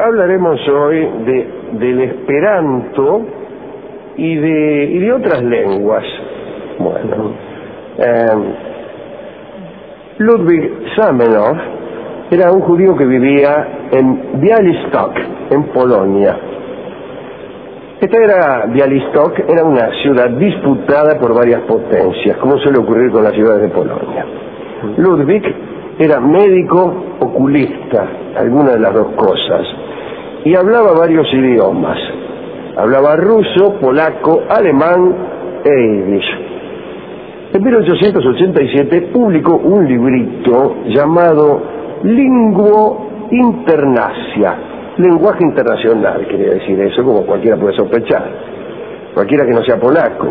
hablaremos hoy del esperanto y de otras lenguas. Bueno, Ludwig Zamenhof era un judío que vivía en Białystok, en Polonia. Białystok era una ciudad disputada por varias potencias, como suele ocurrir con las ciudades de Polonia. Ludwig era médico oculista, alguna de las dos cosas, y hablaba varios idiomas. Hablaba ruso, polaco, alemán e yiddish. En 1887 publicó un librito llamado Linguo Internacia, lenguaje internacional, quería decir eso, como cualquiera puede sospechar, cualquiera que no sea polaco.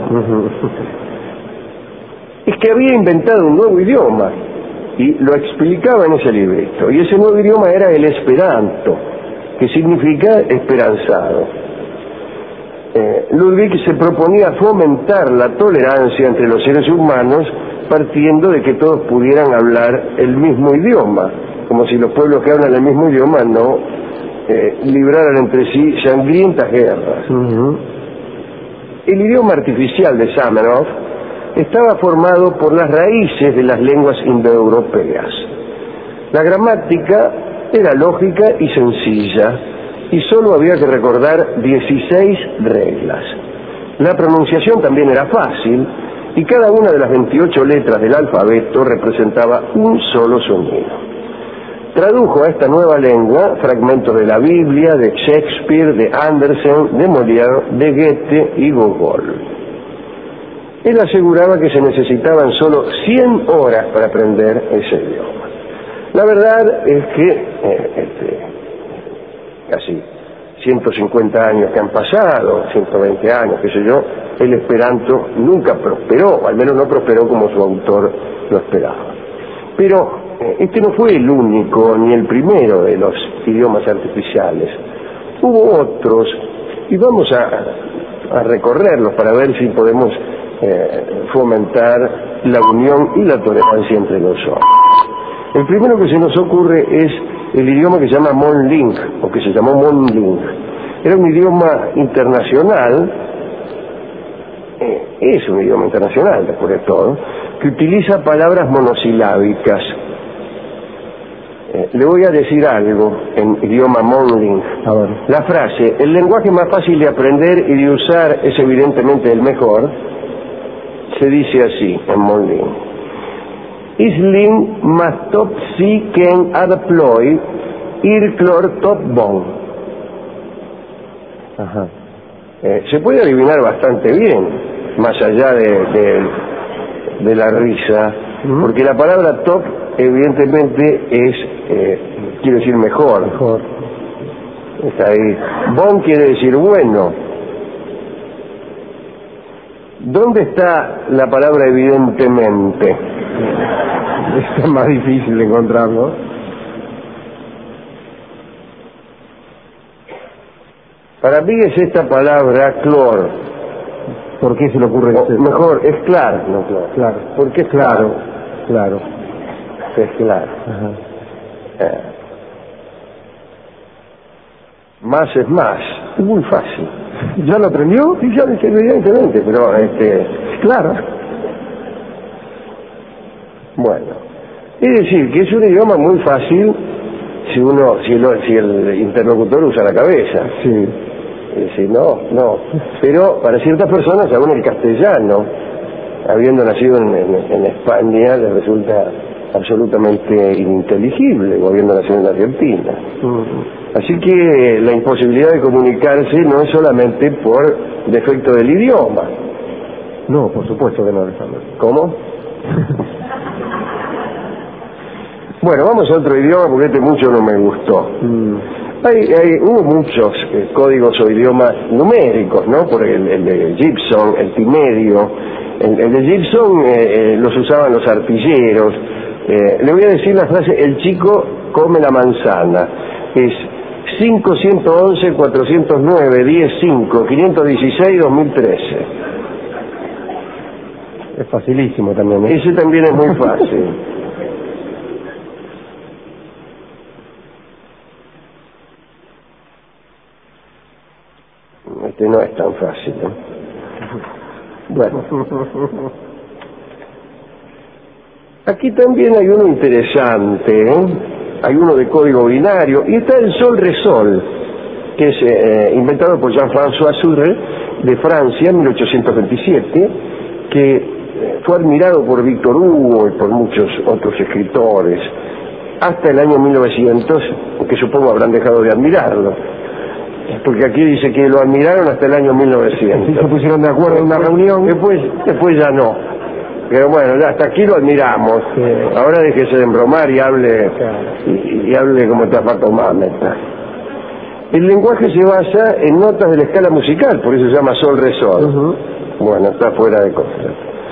Es que había inventado un nuevo idioma y lo explicaba en ese librito, y ese nuevo idioma era el esperanto, que significa esperanzado. Ludwig se proponía fomentar la tolerancia entre los seres humanos partiendo de que todos pudieran hablar el mismo idioma, como si los pueblos que hablan el mismo idioma no libraran entre sí sangrientas guerras. El idioma artificial de Zamenhof estaba formado por las raíces de las lenguas indoeuropeas. La gramática era lógica y sencilla, y solo había que recordar 16 reglas. La pronunciación también era fácil, y cada una de las 28 letras del alfabeto representaba un solo sonido. Tradujo a esta nueva lengua fragmentos de la Biblia, de Shakespeare, de Andersen, de Molière, de Goethe y Gogol. Él aseguraba que se necesitaban solo 100 horas para aprender ese idioma. La verdad es que casi 150 años que han pasado, 120 años, qué sé yo, el esperanto nunca prosperó, al menos no prosperó como su autor lo esperaba. Pero este no fue el único ni el primero de los idiomas artificiales. Hubo otros, y vamos a recorrerlos para ver si podemos fomentar la unión y la tolerancia entre los hombres. El primero que se nos ocurre es el idioma que se llama Monling, o que se llamó Monling. Era un idioma internacional, es un idioma internacional después de todo, que utiliza palabras monosilábicas. Le voy a decir algo en idioma Monling. A ver. La frase, el lenguaje más fácil de aprender y de usar es evidentemente el mejor, se dice así en Monling. Isling más top si ken adaploy ir clor top bon. Se puede adivinar bastante bien, más allá de la risa, porque la palabra top evidentemente es, quiere decir mejor. Está ahí. Bon quiere decir bueno. ¿Dónde está la palabra evidentemente? Es más difícil de encontrarlo. Para mí es esta palabra clor. ¿Por qué se le ocurre que sea? Mejor, es claro, no clor. Claro. Porque es claro. Claro. Es claro. Más es más. Es muy fácil. ¿Ya lo aprendió? Sí, ya evidentemente, pero claro. Bueno, es decir, que es un idioma muy fácil si el interlocutor usa la cabeza. Sí. Si no. Pero para ciertas personas, aún el castellano, habiendo nacido en España, les resulta absolutamente ininteligible, o habiendo nacido en Argentina. Así que la imposibilidad de comunicarse no es solamente por defecto del idioma. No, por supuesto que no, Alejandro. ¿Cómo? Bueno, vamos a otro idioma porque este mucho no me gustó. Hubo muchos códigos o idiomas numéricos, ¿no? Por el de Gibson, el Timedio. El de Gibson los usaban los artilleros. Le voy a decir la frase, el chico come la manzana. Es 5, 111, 409, 10, 5, 516, 2013. Es facilísimo también, ¿eh? Ese también es muy fácil. No es tan fácil, ¿eh? Bueno. Aquí también hay uno interesante, ¿eh? Hay uno de código binario, y está el sol-resol, que es inventado por Jean-François Sorel de Francia en 1827, que fue admirado por Víctor Hugo y por muchos otros escritores, hasta el año 1900, que supongo habrán dejado de admirarlo, porque aquí dice que lo admiraron hasta el año 1900. ¿Se pusieron de acuerdo en una reunión? Después ya no. Pero bueno, ya hasta aquí lo admiramos. Sí. Ahora déjese de embromar y hable, claro, y hable como Tafato Mameta. El lenguaje se basa en notas de la escala musical, por eso se llama sol-resol. Bueno, está fuera de costa.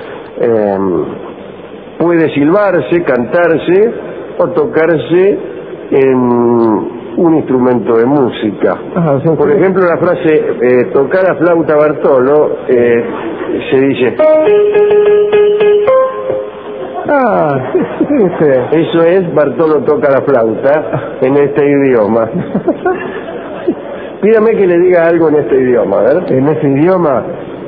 Puede silbarse, cantarse o tocarse en un instrumento de música. Por ejemplo, la frase tocar a flauta Bartolo se dice... Eso es Bartolo toca la flauta en este idioma. Pídame que le diga algo en este idioma, ¿verdad? En ese idioma,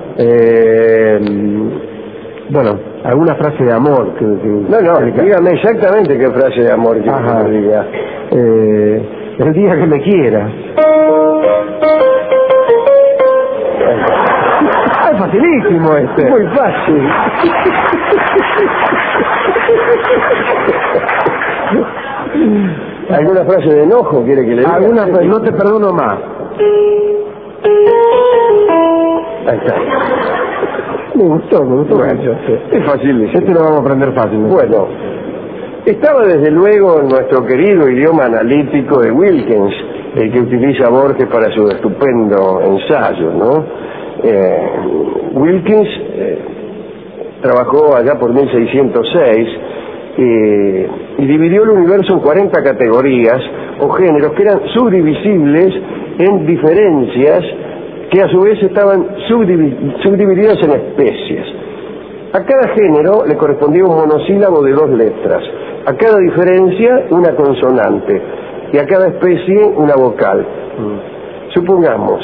bueno, alguna frase de amor. Dígame exactamente qué frase de amor quiere que me diga. El día que me quiera. Es facilísimo este. Muy fácil. ¿Alguna frase de enojo quiere que le diga? Alguna frase, no te perdono más. Ahí está. Me gustó Bueno, mucho. es fácil. Este lo vamos a aprender fácil, ¿no? Bueno, estaba desde luego en nuestro querido idioma analítico de Wilkins, el que utiliza Borges para su estupendo ensayo, ¿no? Wilkins trabajó allá por 1606 y dividió el universo en 40 categorías o géneros que eran subdivisibles en diferencias que a su vez estaban subdivididas en especies. A cada género le correspondía un monosílabo de 2 letras, a cada diferencia una consonante y a cada especie una vocal. Supongamos,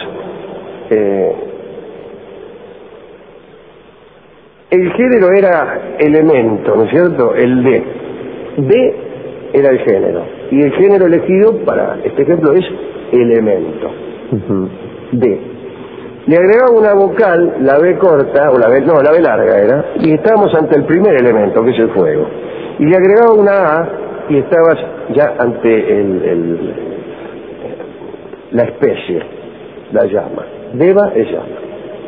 el género era elemento, ¿no es cierto? El D. D era el género. Y el género elegido para este ejemplo es elemento. D. Le agregaba una vocal, la B corta, o la B larga era, y estábamos ante el primer elemento, que es el fuego. Y le agregaba una A, y estabas ya ante la especie, la llama. Deva es llama.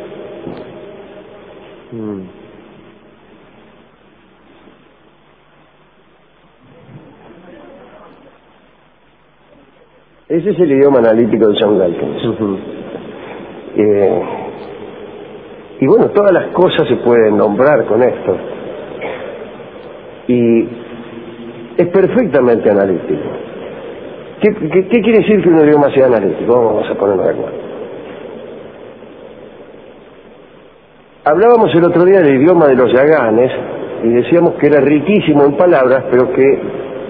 Ese es el idioma analítico de John Wilkins. Y bueno, todas las cosas se pueden nombrar con esto. Y es perfectamente analítico. ¿Qué quiere decir que un idioma sea analítico? Vamos a ponerlo de acuerdo. Hablábamos el otro día del idioma de los yaganes y decíamos que era riquísimo en palabras, pero que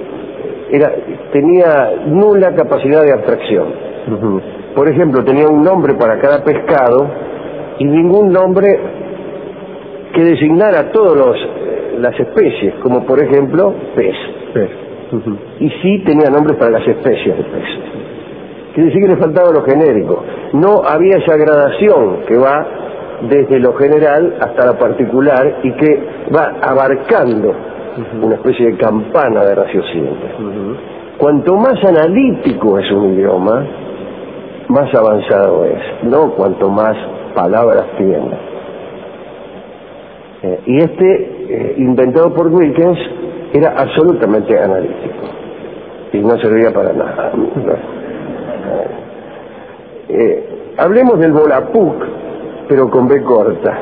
tenía nula capacidad de abstracción. Por ejemplo, tenía un nombre para cada pescado y ningún nombre que designara todas las especies, como por ejemplo pez. Y sí tenía nombres para las especies de pez. Quiere decir que le faltaba lo genérico. No había esa gradación que va desde lo general hasta lo particular y que va abarcando una especie de campana de raciocinio. Cuanto más analítico es un idioma, más avanzado es, no cuanto más palabras tiene. Y inventado por Wilkins, era absolutamente analítico y no servía para nada. Hablemos del Volapük, pero con B corta.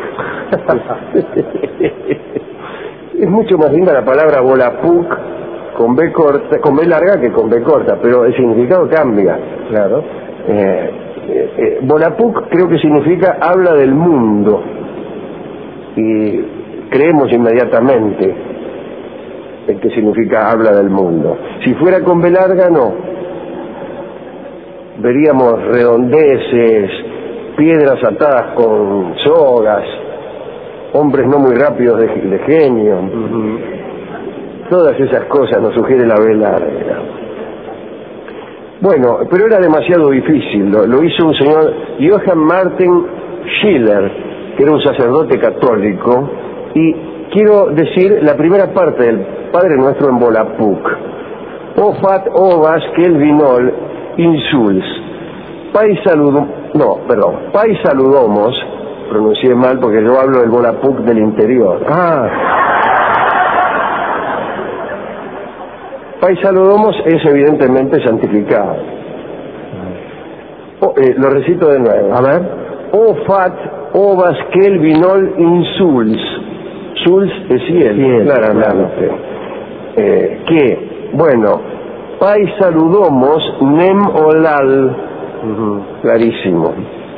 Es mucho más linda la palabra Volapük con B corta, con B larga que con B corta, pero el significado cambia. Claro. Volapük creo que significa habla del mundo y creemos inmediatamente en que significa habla del mundo. Si fuera con B larga, no. Veríamos redondeces, piedras atadas con sogas, hombres no muy rápidos de genio. Todas esas cosas nos sugiere la B larga. Bueno, pero era demasiado difícil. Lo hizo un señor Johann Martin Schiller, que era un sacerdote católico, y quiero decir la primera parte del Padre Nuestro en Volapuk. Ofat ovas kel vinol insuls. Pai saludomos, pronuncié mal porque yo hablo del Volapuk del interior. Pai saludomos es evidentemente santificado. Lo recito de nuevo. A ver. Ofat ovas kel vinol insuls. Suls es cielo, claramente. Pai saludomos nem olal. Clarísimo.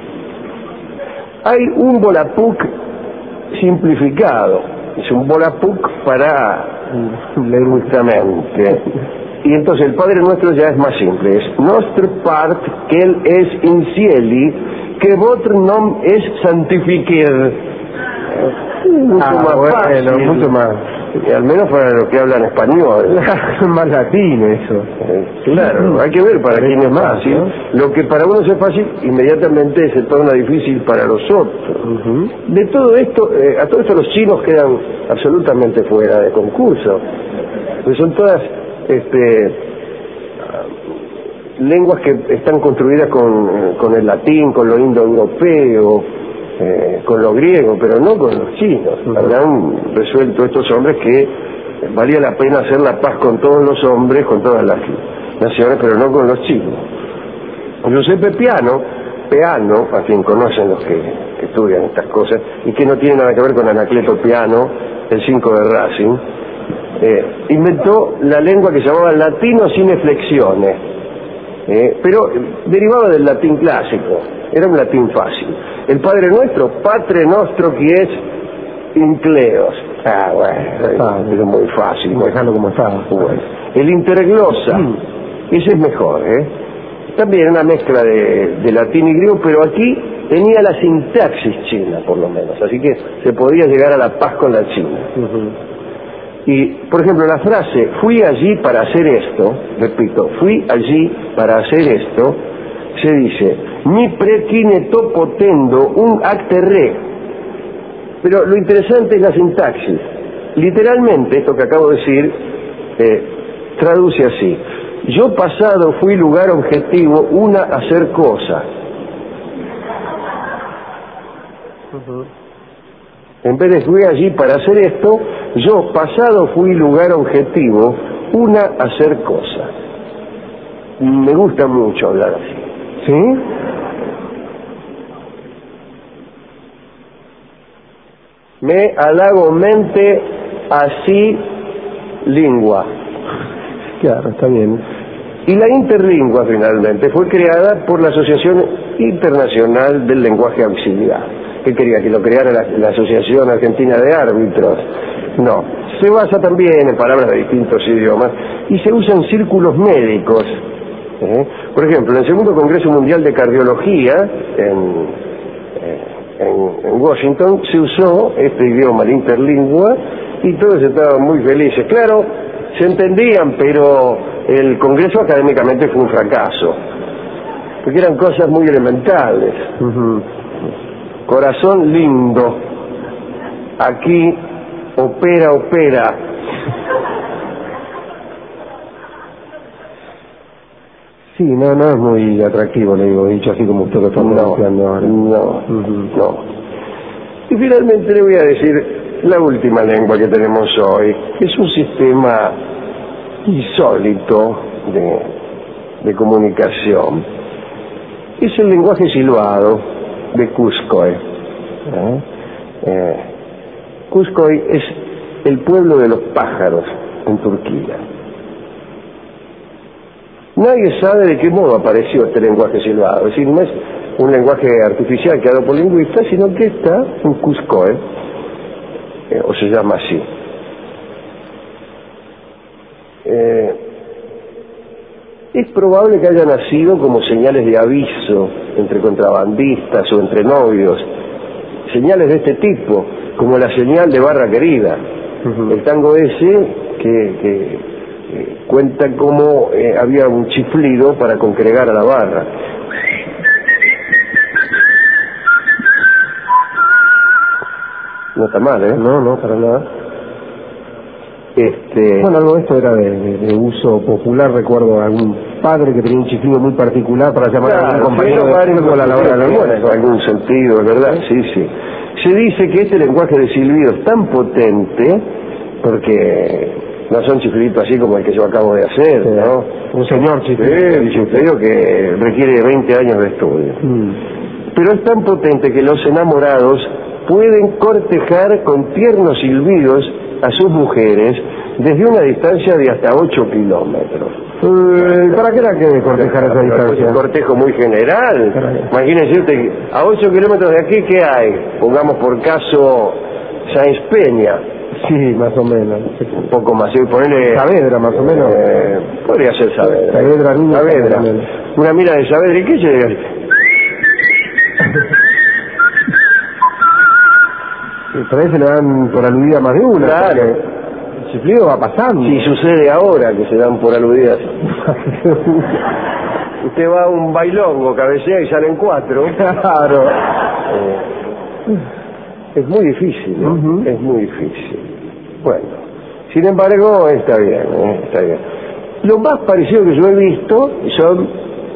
Hay un Volapuk simplificado. Es un Volapuk para leer justamente. Y entonces el Padre Nuestro ya es más simple. Es Nostr part quel es in cieli, que votr nom es santificar. Mucho más fácil. Mucho más. Al menos para los que hablan español. Más latín eso. Claro, hay que ver para quién es más fácil. Lo que para uno es fácil, inmediatamente se torna difícil para los otros. De todo esto, a todo esto los chinos quedan absolutamente fuera de concurso. Pues son todas lenguas que están construidas con el latín, con lo indoeuropeo, con lo griego, pero no con los chinos. Habrán resuelto estos hombres que valía la pena hacer la paz con todos los hombres, con todas las naciones, pero no con los chinos. Giuseppe Peano, a quien conocen los que estudian estas cosas, y que no tiene nada que ver con Anacleto Peano, el 5 de Racing, inventó la lengua que se llamaba latino sin flexiones, pero derivaba del latín clásico, era un latín fácil. El Padre Nuestro, Patre Nostro, que es incleos. Es muy fácil. Dejarlo como estaba. Bueno. El interglosa, ese es mejor, También una mezcla de latín y griego, pero aquí tenía la sintaxis china, por lo menos, así que se podía llegar a la paz con la China. Y, por ejemplo, la frase, fui allí para hacer esto, repito, fui allí para hacer esto, se dice, mi prequineto potendo un acte re. Pero lo interesante es la sintaxis. Literalmente, esto que acabo de decir, traduce así. Yo pasado fui lugar objetivo, una hacer cosa. En vez de fui allí para hacer esto, yo pasado fui lugar objetivo, una hacer cosa. Me gusta mucho hablar así. ¿Sí? Me halago mente así lingua. Claro, está bien. Y la interlingua finalmente fue creada por la Asociación Internacional del Lenguaje Auxiliar. ¿Qué quería? ¿Que lo creara la Asociación Argentina de Árbitros? No. Se basa también en palabras de distintos idiomas y se usa en círculos médicos. Por ejemplo, en el segundo Congreso Mundial de Cardiología en Washington se usó este idioma, la interlingua, y todos estaban muy felices. Claro, se entendían, pero el Congreso académicamente fue un fracaso, porque eran cosas muy elementales. Corazón lindo, aquí opera. Sí, no es muy atractivo, le digo, dicho así como usted lo está pronunciando ahora. No. Y finalmente le voy a decir la última lengua que tenemos hoy. Es un sistema insólito de comunicación. Es el lenguaje silbado de Kuzkoy. Kuzkoy es el pueblo de los pájaros en Turquía. Nadie sabe de qué modo apareció este lenguaje silbado. Es decir, no es un lenguaje artificial creado por lingüistas, sino que está en Kuzkoy, o se llama así. es probable que haya nacido como señales de aviso entre contrabandistas o entre novios, señales de este tipo, como la señal de barra querida. El tango ese que cuenta cómo había un chiflido para congregar a la barra. No está mal, ¿eh? No, para nada. Bueno, algo de esto era de uso popular. Recuerdo a algún padre que tenía un chiflido muy particular para llamar a algún compañero de fútbol a la hora del almuerzo. En algún sentido, ¿verdad? Sí. Se dice que este lenguaje de silbido es tan potente, porque no son chifliditos así como el que yo acabo de hacer, sí, ¿no? Un señor chiflido. Sí, chiflido que requiere 20 años de estudio. Pero es tan potente que los enamorados pueden cortejar con tiernos silbidos a sus mujeres desde una distancia de hasta 8 kilómetros. ¿Para qué era que cortejar esa distancia? Es un cortejo muy general. Imagínense usted, a 8 kilómetros de aquí, ¿qué hay? Pongamos por caso Sáenz Peña. Sí, más o menos. Un poco más, ponele... Saavedra, más o menos. Podría ser Saavedra. Saavedra. Una mina de Saavedra, ¿y qué se dice? Por ahí se le dan por aludida más de una. Claro. El chiflido va pasando. Sí, sucede ahora que se dan por aludidas. Usted va a un bailongo, cabecea y salen 4. Claro. Es muy difícil, ¿no? Es muy difícil. Bueno, sin embargo, está bien, está bien. Lo más parecido que yo he visto son,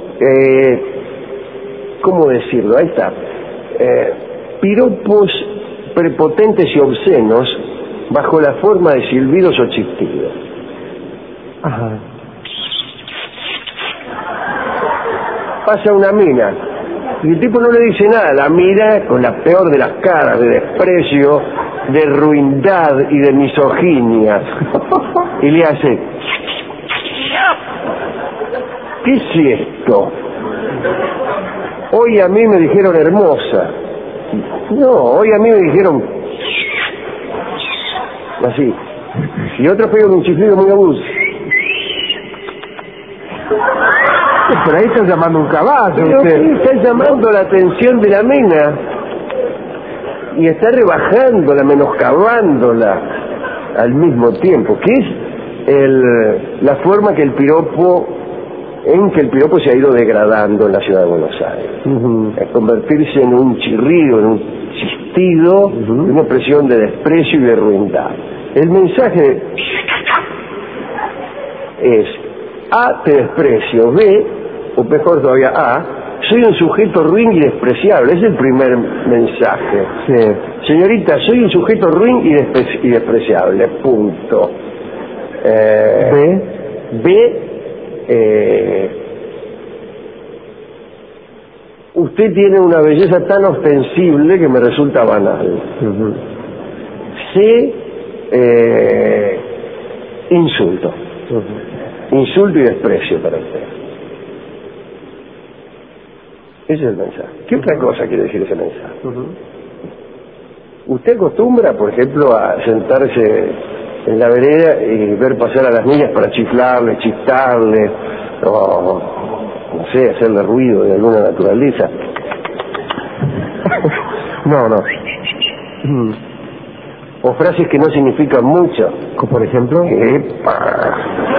¿cómo decirlo? Ahí está. Piropos prepotentes y obscenos bajo la forma de silbidos o chiflidos. Ajá. Pasa una mina y el tipo no le dice nada, la mira con la peor de las caras, de desprecio, de ruindad y de misoginia, y le hace: ¿qué es esto? Hoy a mí me dijeron hermosa. No, hoy a mí me dijeron así. Y otros pegan un chiflido muy agudo. Por ahí está llamando un caballo. Pero usted está llamando la atención de la mina y está rebajándola, menoscabándola al mismo tiempo, que es la forma que el piropo se ha ido degradando en la ciudad de Buenos Aires. A convertirse en un chirrido, en un chistido, en una expresión de desprecio y de ruindad. El mensaje es: A, te desprecio; B, o mejor todavía, A, soy un sujeto ruin y despreciable. Es el primer mensaje. Sí. Señorita, soy un sujeto ruin y despreciable, punto. B, usted tiene una belleza tan ostensible que me resulta banal. C, insulto. Insulto y desprecio para usted. Ese es el mensaje. ¿Qué otra cosa quiere decir ese mensaje? ¿Usted acostumbra, por ejemplo, a sentarse en la vereda y ver pasar a las niñas para chiflarle, chistarle, o no sé, hacerle ruido de alguna naturaleza? No. O frases que no significan mucho. Por ejemplo. ¡Epa!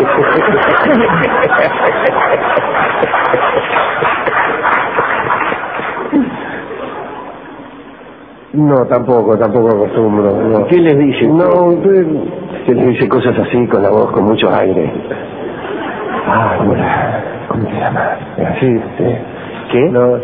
No, tampoco acostumbro. No. ¿Qué les dice? No, que les dice cosas así con la voz, con mucho aire. Hola, ¿cómo te llamas? Sí. ¿Qué? No.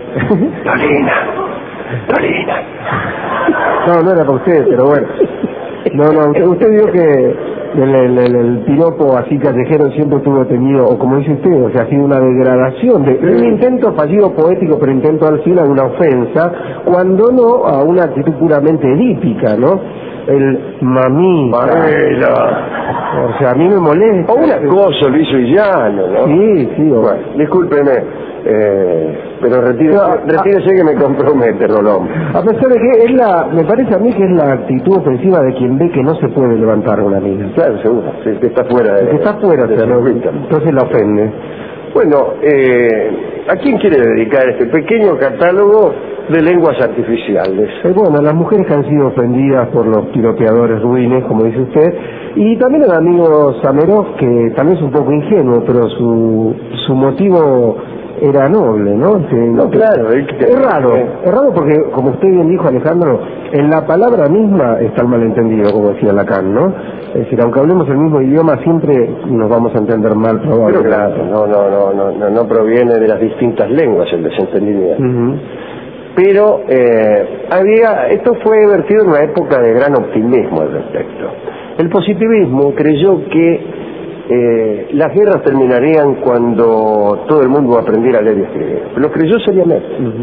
Dolina. No era para usted, pero bueno. No, usted vio que el piropo así callejero siempre tuvo tenido, o como dice usted, o sea, ha sido una degradación, un intento fallido poético, pero intento al fin a una ofensa, cuando no a una actitud puramente edípica, ¿no? El mamita. O sea, a mí me molesta. O un acoso liso y llano, ¿no? Sí. Bueno, discúlpeme. Pero retírese que me compromete, Rolón. A pesar de que me parece a mí que es la actitud ofensiva de quien ve que no se puede levantar una mina. Claro, seguro, sí, que está fuera de... Que está fuera, entonces la ofende. Bueno, ¿a quién quiere dedicar este pequeño catálogo de lenguas artificiales? Bueno, a las mujeres que han sido ofendidas por los tiroteadores ruines, como dice usted, y también al amigo Samerov, que también es un poco ingenuo, pero su motivo era noble, ¿no? No, claro. Es raro porque, como usted bien dijo, Alejandro, en la palabra misma está el malentendido, como decía Lacan, ¿no? Es decir, aunque hablemos el mismo idioma, siempre nos vamos a entender mal, probablemente. Pero claro, no proviene de las distintas lenguas el desentendimiento. Pero esto fue vertido en una época de gran optimismo al respecto. El positivismo creyó que las guerras terminarían cuando todo el mundo aprendiera a leer y escribir. Lo creyó seriamente.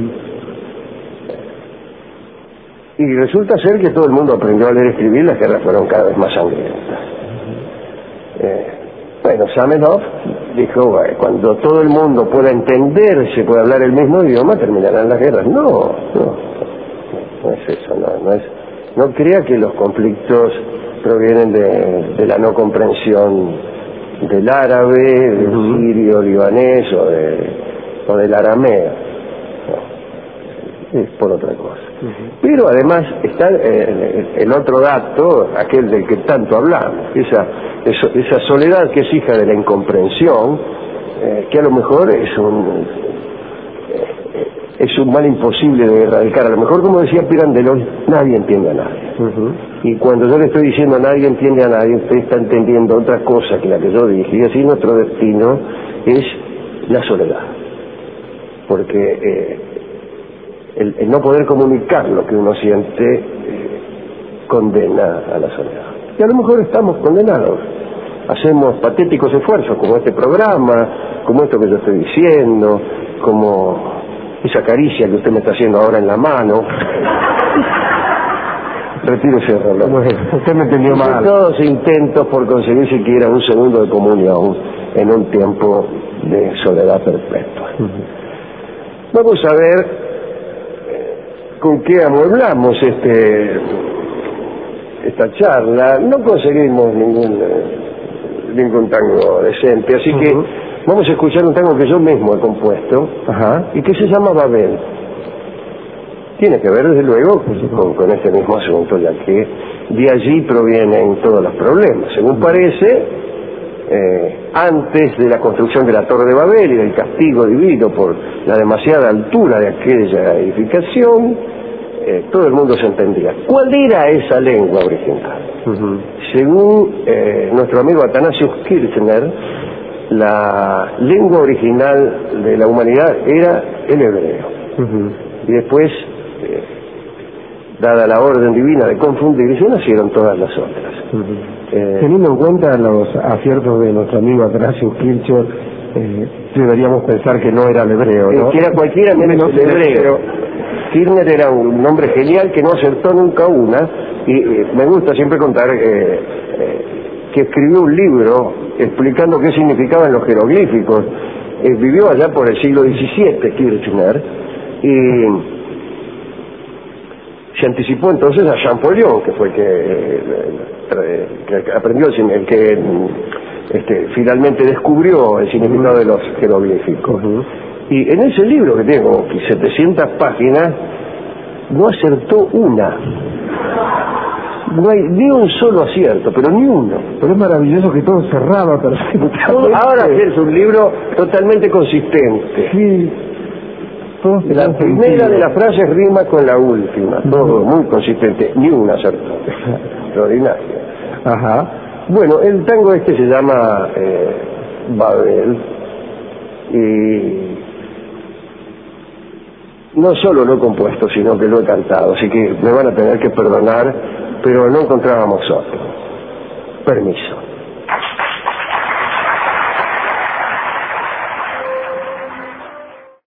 Y resulta ser que todo el mundo aprendió a leer y escribir, las guerras fueron cada vez más sangrientas. Bueno, Zamenhof dijo, cuando todo el mundo pueda entenderse, pueda hablar el mismo idioma, terminarán las guerras. No es eso, no crea que los conflictos provienen de la no comprensión del árabe, del sirio, libanés o del arameo. No, es por otra cosa. Pero además está el otro dato, aquel del que tanto hablamos, esa soledad que es hija de la incomprensión, que a lo mejor es un mal imposible de erradicar. A lo mejor, como decía Pirandello, nadie entiende a nadie. Y cuando yo le estoy diciendo nadie entiende a nadie, usted está entendiendo otra cosa que la que yo dije, y así nuestro destino es la soledad. Porque el no poder comunicar lo que uno siente condena a la soledad. Y a lo mejor estamos condenados. Hacemos patéticos esfuerzos como este programa, como esto que yo estoy diciendo, como esa caricia que usted me está haciendo ahora en la mano. Retiro ese reloj. Bueno, usted me entendió mal. Todos intentos por conseguir siquiera un segundo de comunión en un tiempo de soledad perpetua. Vamos a ver con qué amueblamos esta charla. No conseguimos ningún tango decente, así que vamos a escuchar un tango que yo mismo he compuesto y que se llama Babel. Tiene que ver, desde luego, con este mismo asunto, ya que de allí provienen todos los problemas. Según parece, antes de la construcción de la Torre de Babel y del castigo divino por la demasiada altura de aquella edificación, todo el mundo se entendía. ¿Cuál era esa lengua original? Según nuestro amigo Athanasius Kirchner, la lengua original de la humanidad era el hebreo. Y después, dada la orden divina de confundirse, nacieron todas las otras. Teniendo en cuenta los aciertos de nuestro amigo Athanasius Kirchner, deberíamos pensar que no era el hebreo, ¿no? Que era cualquiera menos el hebreo. Kirchner era un hombre genial que no acertó nunca una, y me gusta siempre contar que escribió un libro explicando qué significaban los jeroglíficos. Vivió allá por el siglo XVII Kirchner, y se anticipó entonces a Champollion, que fue el que aprendió, el que finalmente descubrió el significado de los jeroglíficos. Y en ese libro, que tiene como 700 páginas, no acertó una. No hay ni un solo acierto, pero ni uno. Pero es maravilloso que todo cerraba perfectamente. Ahora es un libro totalmente consistente. Sí. La primera de las frases rima con la última, todo muy consistente, ni una acertó. Extraordinario. Bueno, el tango se llama Babel, y no solo lo he compuesto, sino que lo he cantado, así que me van a tener que perdonar, pero no encontrábamos otro. Permiso.